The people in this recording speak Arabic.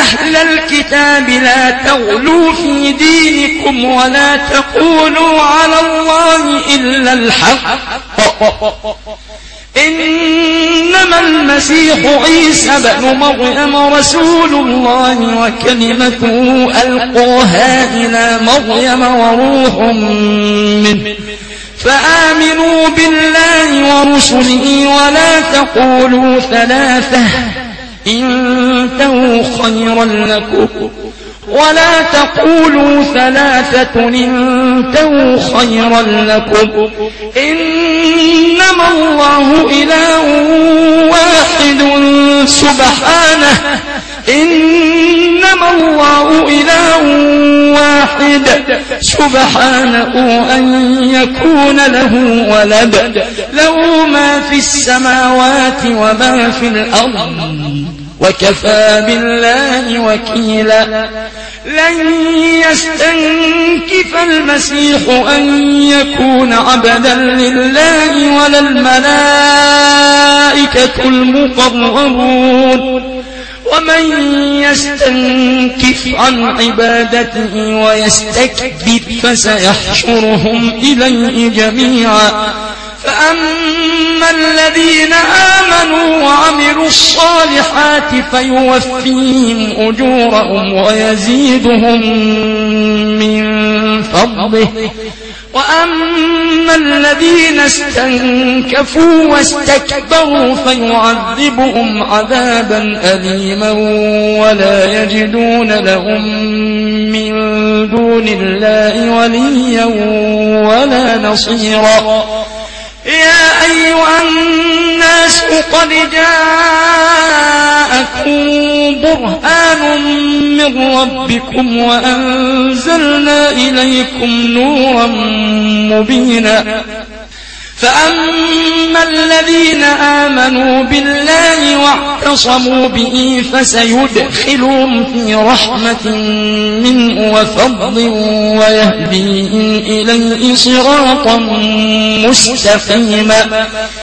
أهل الكتاب لا تغلوا في دينكم ولا تقولوا على الله إلا الحق إنما المسيح عيسى بن مريم رسول الله وكلمته ألقاها إلى مريم وروح منه فآمنوا بالله ورسله ولا تقولوا ثلاثة انتهوا خيرا لكم ولا تقولوا ثلاثة انتهوا خيرا لكم إنما الله إله واحد سبحانه إنما الله إله واحد سبحانه أن يكون له ولد له ما في السماوات وما في الأرض وكفى بالله وكيلا لن يستنكف المسيح أن يكون عبدا لله ولا الملائكة المقربون ومن يستنكف عن عبادته ويستكبر فسيحشرهم إليه جميعا فأما الذين آمنوا وعملوا الصالحات فيوفيهم أجورهم ويزيدهم من فضله وأما الذين استنكفوا واستكبروا فيعذبهم عذابا أليما ولا يجدون لهم من دون الله وليا ولا نصيرا يا أيها الناس قد جاءكم برهان من ربكم وأنزلنا إليكم نورا مبينا فأما الذين آمنوا بالله واعتصموا به فسيدخلهم في رحمة منه وفضل ويهديهم إليه صراطا مستقيما